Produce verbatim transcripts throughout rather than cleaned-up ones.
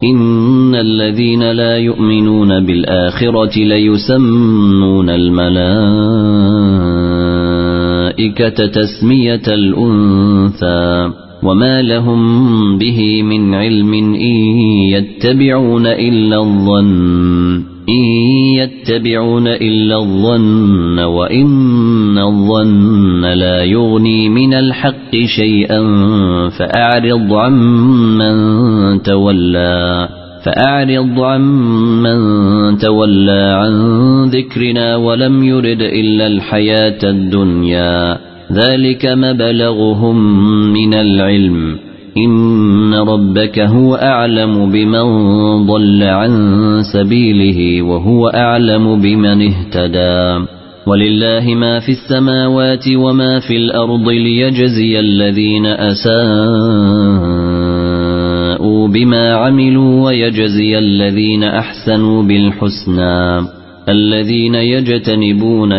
إن الذين لا يؤمنون بالآخرة ليسمون الملائكة تسمية الأنثى وما لهم به من علم إن يتبعون إلا الظن إن يتبعون إلا الظن وإن الظن لا يغني من الحق شيئا فأعرض عمن تولى فأعرض عمن تولى عن ذكرنا ولم يرد إلا الحياة الدنيا ذلك مبلغهم من العلم إن ربك هو أعلم بمن ضل عن سبيله وهو أعلم بمن اهتدى ولله ما في السماوات وما في الأرض ليجزي الذين أساءوا بما عملوا ويجزي الذين أحسنوا بالحسنى الذين يجتنبون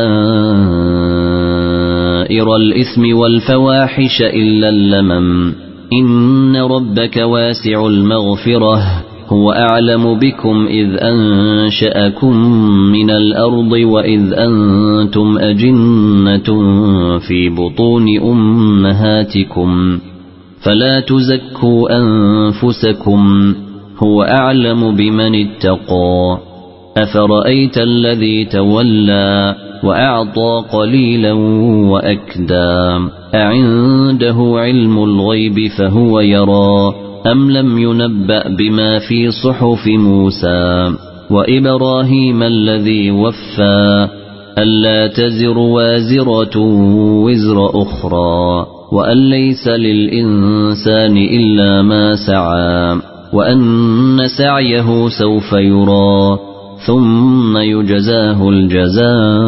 كبائر الإثم والفواحش إلا اللمم إن ربك واسع المغفرة هو أعلم بكم إذ أنشأكم من الأرض وإذ أنتم أجنة في بطون أمهاتكم فلا تزكوا أنفسكم هو أعلم بمن اتقى أفرأيت الذي تولى وأعطى قليلا وأكدى أعنده علم الغيب فهو يرى أم لم ينبأ بما في صحف موسى وإبراهيم الذي وفى ألا تزر وازرة وزر أخرى وأن ليس للإنسان إلا ما سعى وأن سعيه سوف يرى ثم يجزاه الجزاء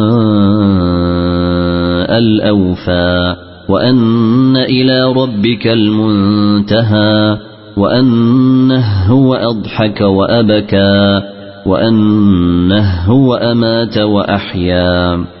الأوفى وأن إلى ربك المنتهى وأنه هو أضحك وأبكى وأنه هو أمات وأحيا